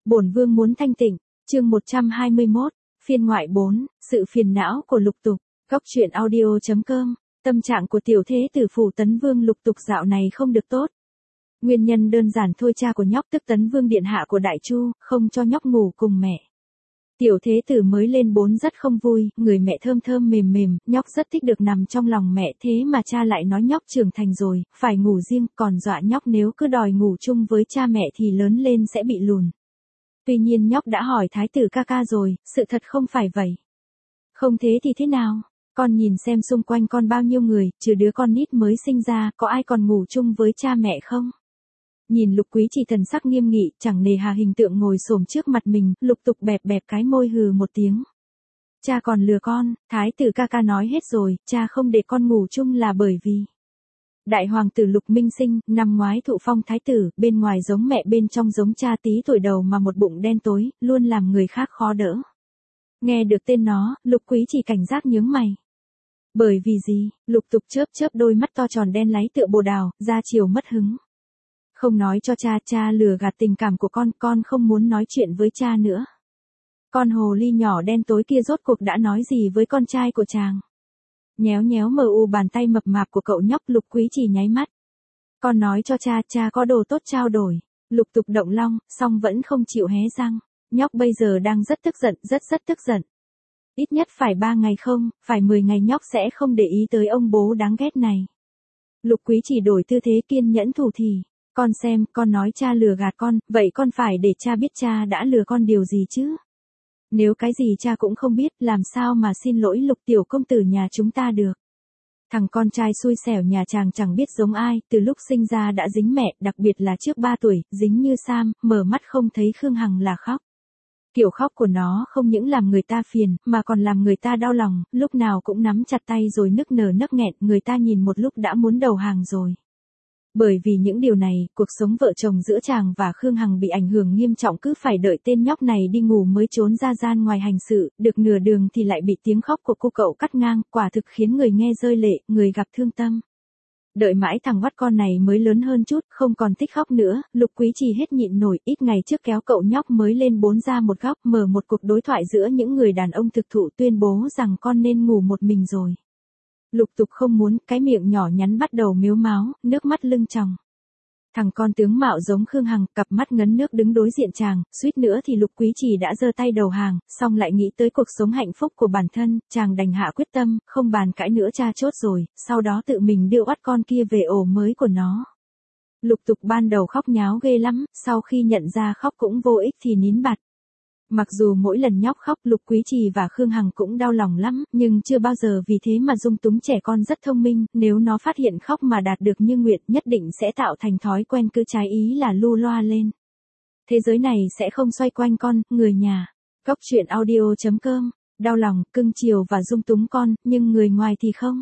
Bổn vương muốn thanh tịnh, chương 121, phiên ngoại 4, sự phiền não của Lục Tục, góc truyện audio.com, tâm trạng của tiểu thế tử phủ Tấn Vương Lục Tục dạo này không được tốt. Nguyên nhân đơn giản thôi, cha của nhóc tức Tấn Vương điện hạ của Đại Chu, không cho nhóc ngủ cùng mẹ. Tiểu thế tử mới lên 4 rất không vui, người mẹ thơm thơm mềm mềm, nhóc rất thích được nằm trong lòng mẹ, thế mà cha lại nói nhóc trưởng thành rồi, phải ngủ riêng, còn dọa nhóc nếu cứ đòi ngủ chung với cha mẹ thì lớn lên sẽ bị lùn. Tuy nhiên nhóc đã hỏi thái tử ca ca rồi, sự thật không phải vậy. Không thế thì thế nào? Con nhìn xem xung quanh con bao nhiêu người, trừ đứa con nít mới sinh ra, có ai còn ngủ chung với cha mẹ không? Nhìn Lục Quý Trì thần sắc nghiêm nghị, chẳng nề hà hình tượng ngồi xổm trước mặt mình, Lục Tục bẹp bẹp cái môi hừ một tiếng. Cha còn lừa con, thái tử ca ca nói hết rồi, cha không để con ngủ chung là bởi vì đại hoàng tử Lục Minh Sinh, năm ngoái thụ phong thái tử, bên ngoài giống mẹ bên trong giống cha tí tuổi đầu mà một bụng đen tối, luôn làm người khác khó đỡ. Nghe được tên nó, Lục Quý Trì cảnh giác nhướng mày. Bởi vì gì? Lục Tục chớp chớp đôi mắt to tròn đen láy tựa bồ đào, ra chiều mất hứng. Không nói cho cha, cha lừa gạt tình cảm của con không muốn nói chuyện với cha nữa. Con hồ ly nhỏ đen tối kia rốt cuộc đã nói gì với con trai của chàng? Nhéo nhéo mờ u bàn tay mập mạp của cậu nhóc, Lục Quý Trì nháy mắt. Con nói cho cha, cha có đồ tốt trao đổi. Lục Tục động long, song vẫn không chịu hé răng. Nhóc bây giờ đang rất tức giận, rất tức giận. Ít nhất phải 3 ngày không, phải 10 ngày nhóc sẽ không để ý tới ông bố đáng ghét này. Lục Quý Trì đổi tư thế kiên nhẫn thủ thỉ. Con xem, con nói cha lừa gạt con, vậy con phải để cha biết cha đã lừa con điều gì chứ? Nếu cái gì cha cũng không biết, làm sao mà xin lỗi Lục tiểu công tử nhà chúng ta được? Thằng con trai xui xẻo nhà chàng chẳng biết giống ai, từ lúc sinh ra đã dính mẹ, đặc biệt là trước 3 tuổi, dính như Sam, mở mắt không thấy Khương Hằng là khóc. Kiểu khóc của nó không những làm người ta phiền, mà còn làm người ta đau lòng, lúc nào cũng nắm chặt tay rồi nức nở nấc nghẹn, người ta nhìn một lúc đã muốn đầu hàng rồi. Bởi vì những điều này, cuộc sống vợ chồng giữa chàng và Khương Hằng bị ảnh hưởng nghiêm trọng, cứ phải đợi tên nhóc này đi ngủ mới trốn ra gian ngoài hành sự, được nửa đường thì lại bị tiếng khóc của cô cậu cắt ngang, quả thực khiến người nghe rơi lệ, người gặp thương tâm. Đợi mãi thằng vắt con này mới lớn hơn chút, không còn thích khóc nữa, Lục Quý Trì hết nhịn nổi, ít ngày trước kéo cậu nhóc mới lên 4 ra một góc, mở một cuộc đối thoại giữa những người đàn ông thực thụ, tuyên bố rằng con nên ngủ một mình rồi. Lục Tục không muốn, cái miệng nhỏ nhắn bắt đầu mếu máo, nước mắt lưng tròng. Thằng con tướng mạo giống Khương Hằng, cặp mắt ngấn nước đứng đối diện chàng, suýt nữa thì Lục Quý Trì đã giơ tay đầu hàng, xong lại nghĩ tới cuộc sống hạnh phúc của bản thân, chàng đành hạ quyết tâm, không bàn cãi nữa, cha chốt rồi, sau đó tự mình đưa oắt con kia về ổ mới của nó. Lục Tục ban đầu khóc nháo ghê lắm, sau khi nhận ra khóc cũng vô ích thì nín bặt. Mặc dù mỗi lần nhóc khóc Lục Quý Trì và Khương Hằng cũng đau lòng lắm, nhưng chưa bao giờ vì thế mà dung túng. Trẻ con rất thông minh, nếu nó phát hiện khóc mà đạt được như nguyện nhất định sẽ tạo thành thói quen cứ trái ý là lu loa lên. Thế giới này sẽ không xoay quanh con, người nhà. Góc truyện audio.com, đau lòng, cưng chiều và dung túng con, nhưng người ngoài thì không.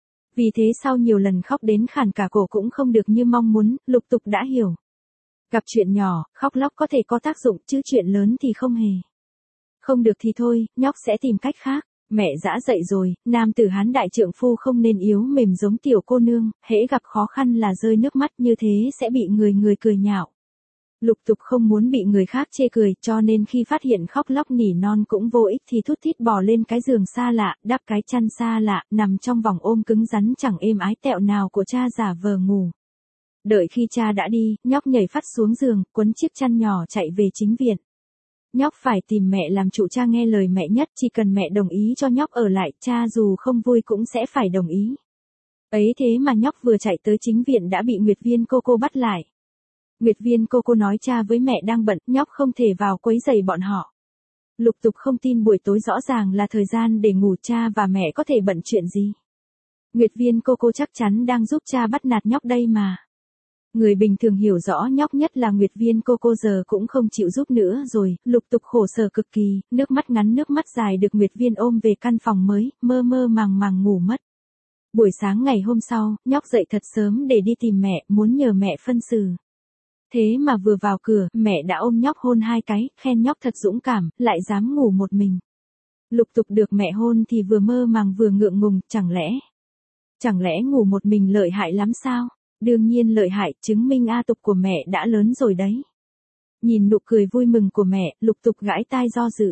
Vì thế sau nhiều lần khóc đến khản cả cổ cũng không được như mong muốn, Lục Tục đã hiểu. Gặp chuyện nhỏ, khóc lóc có thể có tác dụng, chứ chuyện lớn thì không hề. Không được thì thôi, nhóc sẽ tìm cách khác. Mẹ dã dậy rồi, nam tử Hán đại trượng phu không nên yếu mềm giống tiểu cô nương, hễ gặp khó khăn là rơi nước mắt, như thế sẽ bị người cười nhạo. Lục Tục không muốn bị người khác chê cười, cho nên khi phát hiện khóc lóc nỉ non cũng vô ích thì thút thít bò lên cái giường xa lạ, đắp cái chăn xa lạ, nằm trong vòng ôm cứng rắn chẳng êm ái tẹo nào của cha giả vờ ngủ. Đợi khi cha đã đi, nhóc nhảy phắt xuống giường, quấn chiếc chăn nhỏ chạy về chính viện. Nhóc phải tìm mẹ làm chủ, cha nghe lời mẹ nhất, chỉ cần mẹ đồng ý cho nhóc ở lại, cha dù không vui cũng sẽ phải đồng ý. Ấy thế mà nhóc vừa chạy tới chính viện đã bị Nguyệt Viên cô bắt lại. Nguyệt Viên cô nói cha với mẹ đang bận, nhóc không thể vào quấy rầy bọn họ. Lục Tục không tin buổi tối rõ ràng là thời gian để ngủ, cha và mẹ có thể bận chuyện gì. Nguyệt Viên cô chắc chắn đang giúp cha bắt nạt nhóc đây mà. Người bình thường hiểu rõ nhóc nhất là Nguyệt Viên cô giờ cũng không chịu giúp nữa rồi, Lục Tục khổ sở cực kỳ, nước mắt ngắn nước mắt dài được Nguyệt Viên ôm về căn phòng mới, mơ màng ngủ mất. Buổi sáng ngày hôm sau, nhóc dậy thật sớm để đi tìm mẹ, muốn nhờ mẹ phân xử. Thế mà vừa vào cửa, mẹ đã ôm nhóc hôn 2 cái, khen nhóc thật dũng cảm, lại dám ngủ một mình. Lục Tục được mẹ hôn thì vừa mơ màng vừa ngượng ngùng, chẳng lẽ ngủ một mình lợi hại lắm sao? Đương nhiên lợi hại, chứng minh A Tục của mẹ đã lớn rồi đấy. Nhìn nụ cười vui mừng của mẹ, Lục Tục gãi tai do dự.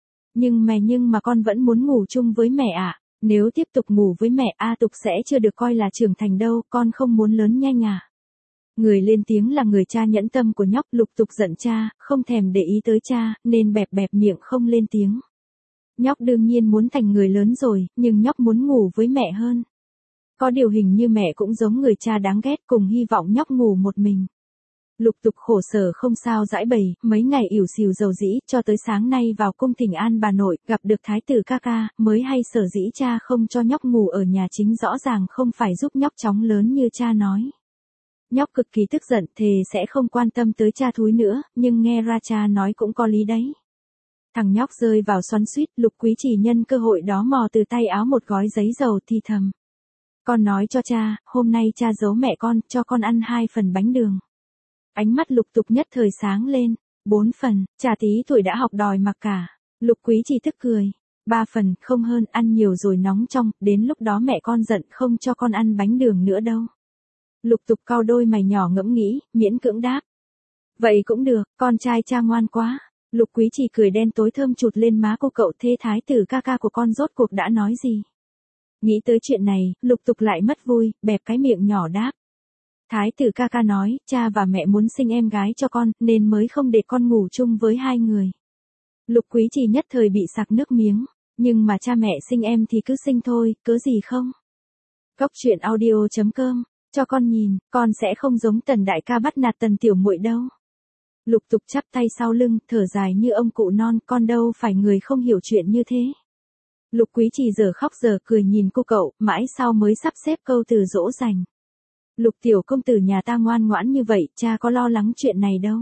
Nhưng mà con vẫn muốn ngủ chung với mẹ à? Nếu tiếp tục ngủ với mẹ A Tục sẽ chưa được coi là trưởng thành đâu, con không muốn lớn nhanh à? Người lên tiếng là người cha nhẫn tâm của nhóc. Lục Tục giận cha, không thèm để ý tới cha, nên bẹp bẹp miệng không lên tiếng. Nhóc đương nhiên muốn thành người lớn rồi, nhưng nhóc muốn ngủ với mẹ hơn. Có điều hình như mẹ cũng giống người cha đáng ghét, cùng hy vọng nhóc ngủ một mình. Lục Tục khổ sở không sao giãi bày, mấy ngày ỉu xìu dầu dĩ, cho tới sáng nay vào cung thỉnh an bà nội, gặp được thái tử ca ca, mới hay sở dĩ cha không cho nhóc ngủ ở nhà chính rõ ràng không phải giúp nhóc chóng lớn như cha nói. Nhóc cực kỳ tức giận, thề sẽ không quan tâm tới cha thúi nữa, nhưng nghe ra cha nói cũng có lý đấy. Thằng nhóc rơi vào xoắn xuýt, Lục Quý Trì nhân cơ hội đó mò từ tay áo một gói giấy dầu thì thầm. Con nói cho cha, hôm nay cha giấu mẹ con, cho con ăn 2 phần bánh đường. Ánh mắt Lục Tục nhất thời sáng lên. 4 phần, chả tí tuổi đã học đòi mặc cả. Lục Quý Trì tức cười. 3 phần, không hơn, ăn nhiều rồi nóng trong, đến lúc đó mẹ con giận không cho con ăn bánh đường nữa đâu. Lục Tục cau đôi mày nhỏ ngẫm nghĩ, miễn cưỡng đáp. Vậy cũng được, con trai cha ngoan quá. Lục Quý Trì cười đen tối thơm chụt lên má cô cậu thế thái tử ca ca của con rốt cuộc đã nói gì. Nghĩ tới chuyện này, Lục Tục lại mất vui, bẹp cái miệng nhỏ đáp. Thái tử ca ca nói, cha và mẹ muốn sinh em gái cho con, nên mới không để con ngủ chung với 2 người. Lục Quý Trì nhất thời bị sặc nước miếng, nhưng mà cha mẹ sinh em thì cứ sinh thôi, cớ gì không? Cóc truyện audio.com, cho con nhìn, con sẽ không giống Tần đại ca bắt nạt Tần tiểu muội đâu. Lục Tục chắp tay sau lưng, thở dài như ông cụ non, con đâu phải người không hiểu chuyện như thế. Lục Quý Trì giờ khóc giờ cười nhìn cô cậu, mãi sau mới sắp xếp câu từ dỗ dành. Lục tiểu công tử nhà ta ngoan ngoãn như vậy, cha có lo lắng chuyện này đâu.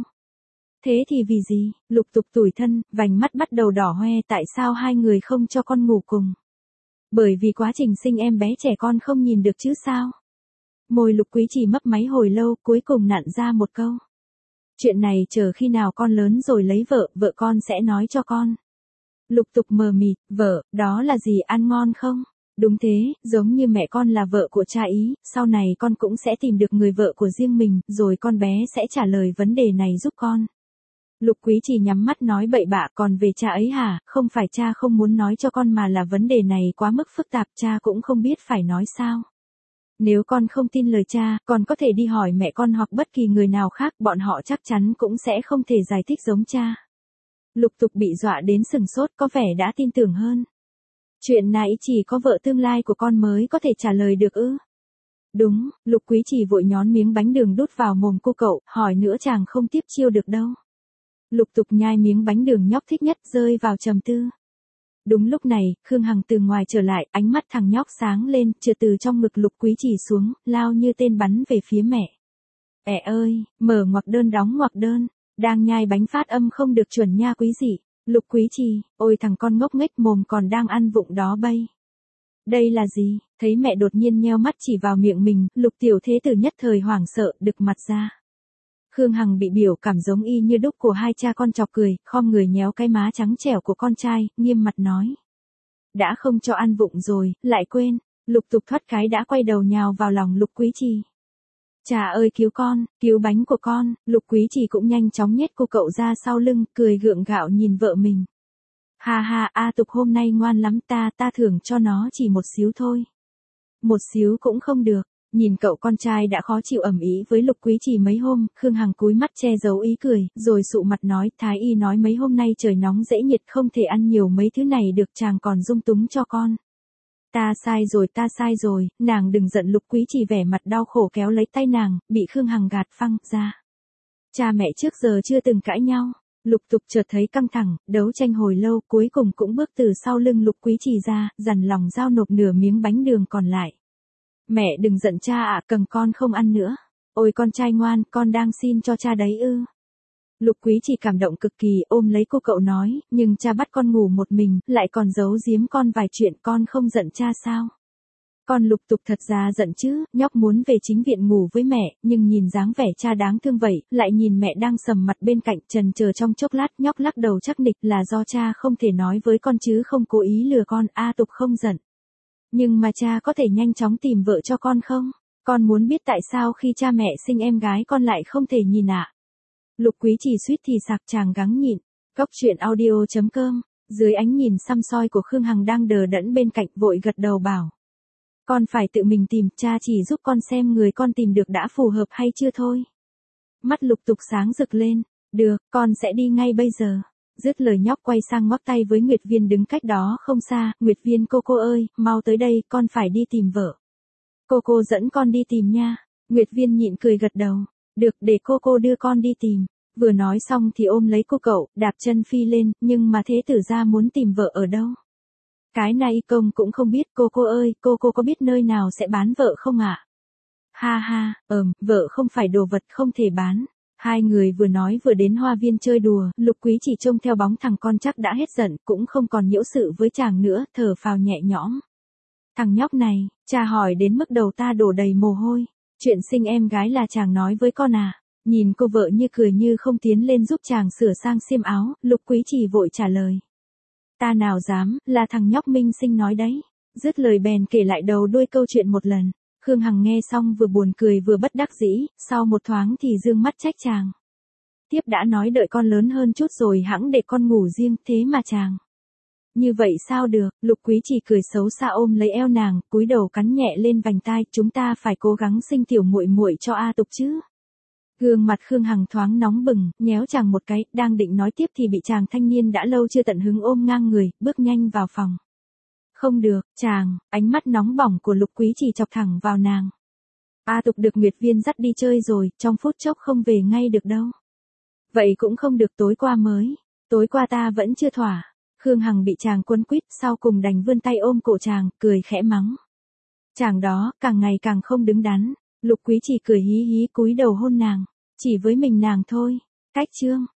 Thế thì vì gì? Lục Tục tủi thân, vành mắt bắt đầu đỏ hoe, tại sao 2 người không cho con ngủ cùng? Bởi vì quá trình sinh em bé trẻ con không nhìn được chứ sao? Môi Lục Quý Trì mấp máy hồi lâu, cuối cùng nặn ra một câu. Chuyện này chờ khi nào con lớn rồi lấy vợ, vợ con sẽ nói cho con. Lục Tục mờ mịt, vợ, đó là gì, ăn ngon không? Đúng thế, giống như mẹ con là vợ của cha ý, sau này con cũng sẽ tìm được người vợ của riêng mình, rồi con bé sẽ trả lời vấn đề này giúp con. Lục Quý Trì nhắm mắt nói bậy bạ, còn về cha ấy hả, không phải cha không muốn nói cho con mà là vấn đề này quá mức phức tạp, cha cũng không biết phải nói sao. Nếu con không tin lời cha, con có thể đi hỏi mẹ con hoặc bất kỳ người nào khác, bọn họ chắc chắn cũng sẽ không thể giải thích giống cha. Lục Tục bị dọa đến sừng sốt, có vẻ đã tin tưởng hơn. Chuyện này chỉ có vợ tương lai của con mới có thể trả lời được ư? Đúng, Lục Quý Trì vội nhón miếng bánh đường đút vào mồm cô cậu, hỏi nữa chàng không tiếp chiêu được đâu. Lục Tục nhai miếng bánh đường nhóc thích nhất, rơi vào trầm tư. Đúng lúc này, Khương Hằng từ ngoài trở lại, ánh mắt thằng nhóc sáng lên, trượt từ trong ngực Lục Quý Trì xuống, lao như tên bắn về phía mẹ. Ơi, mở ngoặc đơn đóng ngoặc đơn, đang nhai bánh phát âm không được chuẩn nha quý dị. Lục Quý Trì, ôi thằng con ngốc nghếch mồm còn đang ăn vụng đó bay. Đây là gì? Thấy mẹ đột nhiên nheo mắt chỉ vào miệng mình, Lục tiểu thế tử nhất thời hoảng sợ, đực mặt ra. Khương Hằng bị biểu cảm giống y như đúc của hai cha con chọc cười, khom người nhéo cái má trắng trẻo của con trai, nghiêm mặt nói. Đã không cho ăn vụng rồi, lại quên. Lục Tục thoát cái đã quay đầu nhào vào lòng Lục Quý Trì. Cha ơi cứu con, cứu bánh của con. Lục Quý Trì cũng nhanh chóng nhét cô cậu ra sau lưng, cười gượng gạo nhìn vợ mình. Ha ha, A Tục hôm nay ngoan lắm, ta thưởng cho nó chỉ một xíu thôi. Một xíu cũng không được. Nhìn cậu con trai đã khó chịu ầm ĩ với Lục Quý Trì mấy hôm, Khương Hằng cúi mắt che giấu ý cười, rồi sụ mặt nói, Thái y nói mấy hôm nay trời nóng dễ nhiệt không thể ăn nhiều mấy thứ này được, chàng còn dung túng cho con. Ta sai rồi, nàng đừng giận. Lục Quý Trì vẻ mặt đau khổ kéo lấy tay nàng, bị Khương Hằng gạt phăng ra. Cha mẹ trước giờ chưa từng cãi nhau. Lục Tục chợt thấy căng thẳng, đấu tranh hồi lâu, cuối cùng cũng bước từ sau lưng Lục Quý Trì ra, dằn lòng giao nộp nửa miếng bánh đường còn lại. Mẹ đừng giận cha ạ, cầm con không ăn nữa. Ôi con trai ngoan, con đang xin cho cha đấy ư. Lục Quý Trì cảm động cực kỳ, ôm lấy cô cậu nói, nhưng cha bắt con ngủ một mình, lại còn giấu giếm con vài chuyện, con không giận cha sao? Con Lục Tục thật ra giận chứ, nhóc muốn về chính viện ngủ với mẹ, nhưng nhìn dáng vẻ cha đáng thương vậy, lại nhìn mẹ đang sầm mặt bên cạnh, trần chờ trong chốc lát, nhóc lắc đầu chắc nịch là do cha không thể nói với con chứ không cố ý lừa con. A Tục không giận. Nhưng mà cha có thể nhanh chóng tìm vợ cho con không? Con muốn biết tại sao khi cha mẹ sinh em gái con lại không thể nhìn ạ? Lục Quý Trì suýt thì sặc chàng gắng nhịn. Cốc truyện audio.com, dưới ánh nhìn săm soi của Khương Hằng đang đờ đẫn bên cạnh vội gật đầu bảo. Con phải tự mình tìm, cha chỉ giúp con xem người con tìm được đã phù hợp hay chưa thôi. Mắt Lục Tục sáng rực lên, được, con sẽ đi ngay bây giờ. Dứt lời nhóc quay sang ngoắc tay với Nguyệt Viên đứng cách đó không xa, Nguyệt Viên cô ơi, mau tới đây, con phải đi tìm vợ. Cô dẫn con đi tìm nha. Nguyệt Viên nhịn cười gật đầu, được để cô đưa con đi tìm. Vừa nói xong thì ôm lấy cô cậu, đạp chân phi lên, nhưng mà thế tử gia muốn tìm vợ ở đâu? Cái này công cũng không biết, cô ơi, cô có biết nơi nào sẽ bán vợ không ạ? Ha ha, vợ không phải đồ vật không thể bán. Hai người vừa nói vừa đến hoa viên chơi đùa, Lục Quý chỉ trông theo bóng thằng con chắc đã hết giận, cũng không còn nhiễu sự với chàng nữa, thở phào nhẹ nhõm. Thằng nhóc này, cha hỏi đến mức đầu ta đổ đầy mồ hôi. Chuyện sinh em gái là chàng nói với con à? Nhìn cô vợ như cười như không tiến lên giúp chàng sửa sang xiêm áo, Lục Quý chỉ vội trả lời. Ta nào dám, là thằng nhóc Minh Sinh nói đấy. Dứt lời bèn kể lại đầu đuôi câu chuyện một lần. Khương Hằng nghe xong vừa buồn cười vừa bất đắc dĩ, sau một thoáng thì dương mắt trách chàng. Tiếp đã nói đợi con lớn hơn chút rồi hẵng để con ngủ riêng, thế mà chàng. Như vậy sao được? Lục Quý chỉ cười xấu xa ôm lấy eo nàng, cúi đầu cắn nhẹ lên vành tai, chúng ta phải cố gắng sinh tiểu muội muội cho A Tục chứ. Gương mặt Khương Hằng thoáng nóng bừng, nhéo chàng một cái, đang định nói tiếp thì bị chàng thanh niên đã lâu chưa tận hứng ôm ngang người, bước nhanh vào phòng. Không được, chàng, ánh mắt nóng bỏng của Lục Quý chỉ chọc thẳng vào nàng. A Tục được Nguyệt Viên dắt đi chơi rồi, trong phút chốc không về ngay được đâu. Vậy cũng không được, tối qua mới. Tối qua ta vẫn chưa thỏa. Khương Hằng bị chàng quấn quýt, sau cùng đành vươn tay ôm cổ chàng, cười khẽ mắng. Chàng đó, càng ngày càng không đứng đắn. Lục Quý chỉ cười hí hí cúi đầu hôn nàng. Chỉ với mình nàng thôi. Cách chương.